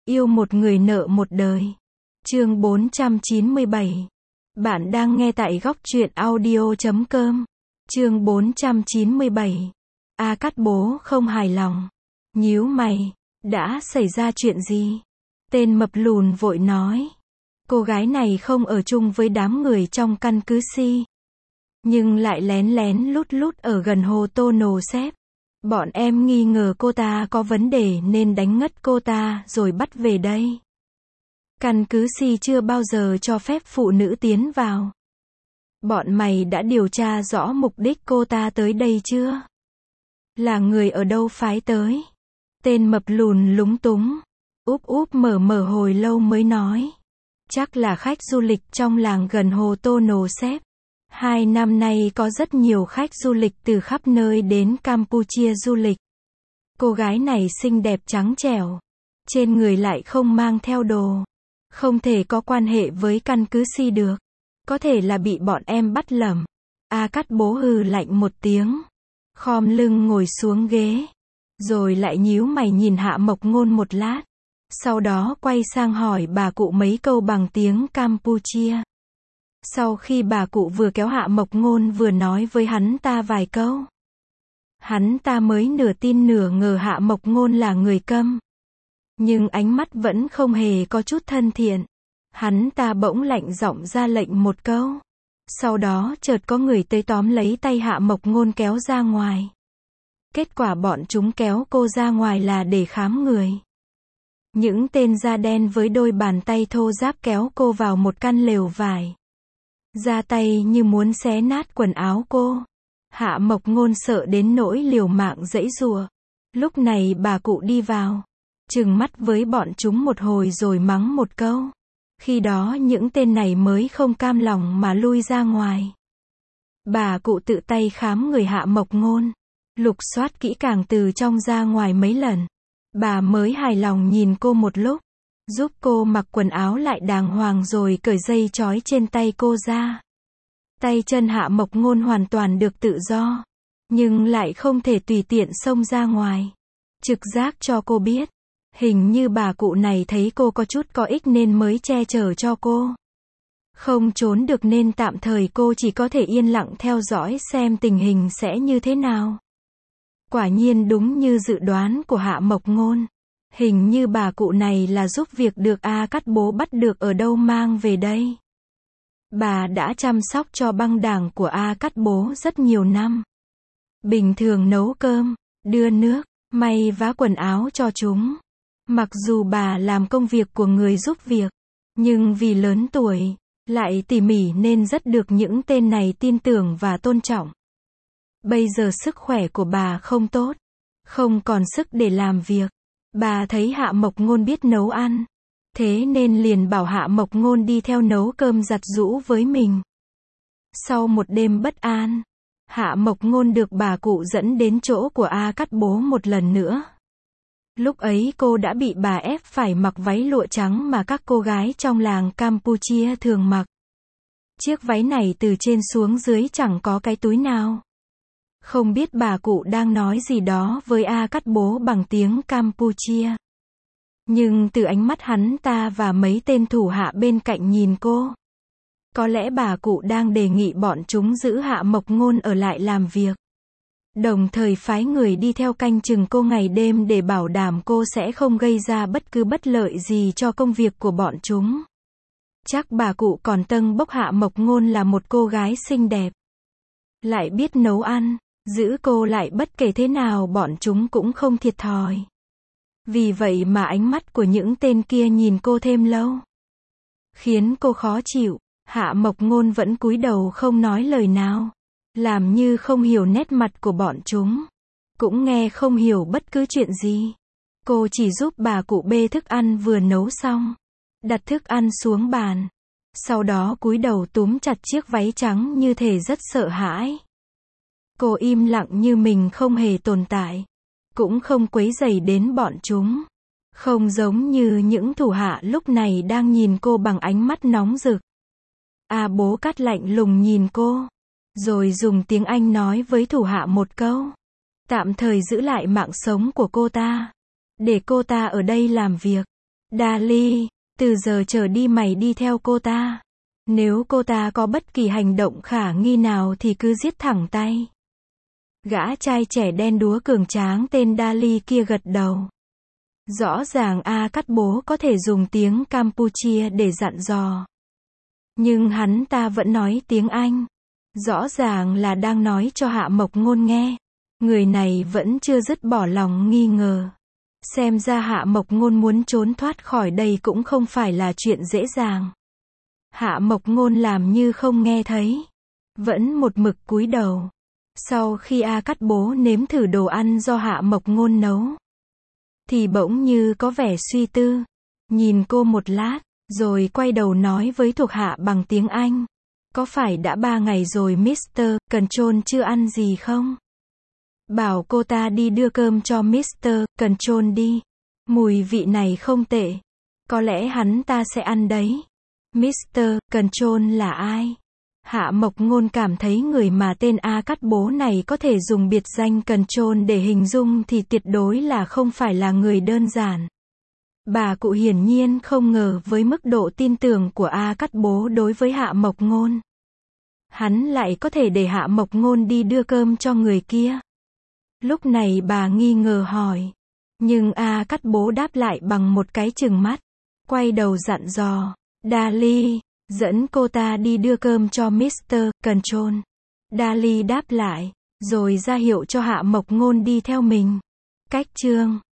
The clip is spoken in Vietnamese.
Yêu một người nợ một đời. Chương 497. Bạn đang nghe tại góc truyện audio.com. Chương 497. A Cát bố không hài lòng. Nhíu mày. Đã xảy ra chuyện gì? Tên mập lùn vội nói. Cô gái này không ở chung với đám người trong căn cứ Si, nhưng lại lén lén lút lút ở gần hồ Tô Nồ Xếp. Bọn em nghi ngờ cô ta có vấn đề nên đánh ngất cô ta rồi bắt về đây. Căn cứ Si chưa bao giờ cho phép phụ nữ tiến vào. Bọn mày đã điều tra rõ mục đích cô ta tới đây chưa? Là người ở đâu phái tới? Tên mập lùn lúng túng. Úp úp mở hồi lâu mới nói. Chắc là khách du lịch trong làng gần hồ Tô Nồ Xếp. 2 năm nay có rất nhiều khách du lịch từ khắp nơi đến Campuchia du lịch. Cô gái này xinh đẹp trắng trẻo. Trên người lại không mang theo đồ. Không thể có quan hệ với căn cứ Si được. Có thể là bị bọn em bắt lầm. A Cát bố hừ lạnh một tiếng. Khom lưng ngồi xuống ghế. Rồi lại nhíu mày nhìn Hạ Mộc Ngôn một lát. Sau đó quay sang hỏi bà cụ mấy câu bằng tiếng Campuchia. Sau khi bà cụ vừa kéo Hạ Mộc Ngôn vừa nói với hắn ta vài câu. Hắn ta mới nửa tin nửa ngờ Hạ Mộc Ngôn là người Câm. Nhưng ánh mắt vẫn không hề có chút thân thiện. Hắn ta bỗng lạnh giọng ra lệnh một câu. Sau đó chợt có người tới tóm lấy tay Hạ Mộc Ngôn kéo ra ngoài. Kết quả bọn chúng kéo cô ra ngoài là để khám người. Những tên da đen với đôi bàn tay thô ráp kéo cô vào một căn lều vải. Ra tay như muốn xé nát quần áo cô. Hạ Mộc Ngôn sợ đến nỗi liều mạng giãy giụa. Lúc này bà cụ đi vào. Trừng mắt với bọn chúng một hồi rồi mắng một câu. Khi đó những tên này mới không cam lòng mà lui ra ngoài. Bà cụ tự tay khám người Hạ Mộc Ngôn. Lục soát kỹ càng từ trong ra ngoài mấy lần. Bà mới hài lòng nhìn cô một lúc. Giúp cô mặc quần áo lại đàng hoàng rồi cởi dây trói trên tay cô ra. Tay chân Hạ Mộc Ngôn hoàn toàn được tự do. Nhưng lại không thể tùy tiện xông ra ngoài. Trực giác cho cô biết. Hình như bà cụ này thấy cô có chút có ích nên mới che chở cho cô. Không trốn được nên tạm thời cô chỉ có thể yên lặng theo dõi xem tình hình sẽ như thế nào. Quả nhiên đúng như dự đoán của Hạ Mộc Ngôn. Hình như bà cụ này là giúp việc được A Cát bố bắt được ở đâu mang về đây. Bà đã chăm sóc cho băng đảng của A Cát bố rất nhiều năm. Bình thường nấu cơm, đưa nước, may vá quần áo cho chúng. Mặc dù bà làm công việc của người giúp việc, nhưng vì lớn tuổi, lại tỉ mỉ nên rất được những tên này tin tưởng và tôn trọng. Bây giờ sức khỏe của bà không tốt, không còn sức để làm việc. Bà thấy Hạ Mộc Ngôn biết nấu ăn, thế nên liền bảo Hạ Mộc Ngôn đi theo nấu cơm giặt giũ với mình. Sau một đêm bất an, Hạ Mộc Ngôn được bà cụ dẫn đến chỗ của A Cát bố một lần nữa. Lúc ấy cô đã bị bà ép phải mặc váy lụa trắng mà các cô gái trong làng Campuchia thường mặc. Chiếc váy này từ trên xuống dưới chẳng có cái túi nào. Không biết bà cụ đang nói gì đó với A Cát bố bằng tiếng Campuchia. Nhưng từ ánh mắt hắn ta và mấy tên thủ hạ bên cạnh nhìn cô. Có lẽ bà cụ đang đề nghị bọn chúng giữ Hạ Mộc Ngôn ở lại làm việc. Đồng thời phái người đi theo canh chừng cô ngày đêm để bảo đảm cô sẽ không gây ra bất cứ bất lợi gì cho công việc của bọn chúng. Chắc bà cụ còn tâng bốc Hạ Mộc Ngôn là một cô gái xinh đẹp. Lại biết nấu ăn. Giữ cô lại bất kể thế nào bọn chúng cũng không thiệt thòi. Vì vậy mà ánh mắt của những tên kia nhìn cô thêm lâu. Khiến cô khó chịu. Hạ Mộc Ngôn vẫn cúi đầu không nói lời nào. Làm như không hiểu nét mặt của bọn chúng. Cũng nghe không hiểu bất cứ chuyện gì. Cô chỉ giúp bà cụ bê thức ăn vừa nấu xong. Đặt thức ăn xuống bàn. Sau đó cúi đầu túm chặt chiếc váy trắng như thể rất sợ hãi. Cô im lặng như mình không hề tồn tại. Cũng không quấy rầy đến bọn chúng. Không giống như những thủ hạ lúc này đang nhìn cô bằng ánh mắt nóng rực. A bố Cát lạnh lùng nhìn cô. Rồi dùng tiếng Anh nói với thủ hạ một câu. Tạm thời giữ lại mạng sống của cô ta. Để cô ta ở đây làm việc. Dali, từ giờ trở đi mày đi theo cô ta. Nếu cô ta có bất kỳ hành động khả nghi nào thì cứ giết thẳng tay. Gã trai trẻ đen đúa cường tráng tên Dali kia gật đầu. Rõ ràng A Cát Bố có thể dùng tiếng Campuchia để dặn dò. Nhưng hắn ta vẫn nói tiếng Anh. Rõ ràng là đang nói cho Hạ Mộc Ngôn nghe. Người này vẫn chưa dứt bỏ lòng nghi ngờ. Xem ra Hạ Mộc Ngôn muốn trốn thoát khỏi đây cũng không phải là chuyện dễ dàng. Hạ Mộc Ngôn làm như không nghe thấy. Vẫn một mực cúi đầu. Sau khi A Cát Bố nếm thử đồ ăn do Hạ Mộc Ngôn nấu, thì bỗng như có vẻ suy tư. Nhìn cô một lát, rồi quay đầu nói với thuộc hạ bằng tiếng Anh. Có phải đã 3 ngày rồi Mr. Control chưa ăn gì không? Bảo cô ta đi đưa cơm cho Mr. Control đi. Mùi vị này không tệ. Có lẽ hắn ta sẽ ăn đấy. Mr. Control là ai? Hạ Mộc Ngôn cảm thấy người mà tên A Cát Bố này có thể dùng biệt danh Control để hình dung thì tuyệt đối là không phải là người đơn giản. Bà cụ hiển nhiên không ngờ với mức độ tin tưởng của A Cát Bố đối với Hạ Mộc Ngôn. Hắn lại có thể để Hạ Mộc Ngôn đi đưa cơm cho người kia. Lúc này bà nghi ngờ hỏi. Nhưng A Cát Bố đáp lại bằng một cái trừng mắt. Quay đầu dặn dò. Dali, dẫn cô ta đi đưa cơm cho Mr. Control. Dali đáp lại, rồi ra hiệu cho Hạ Mộc Ngôn đi theo mình. Cách chương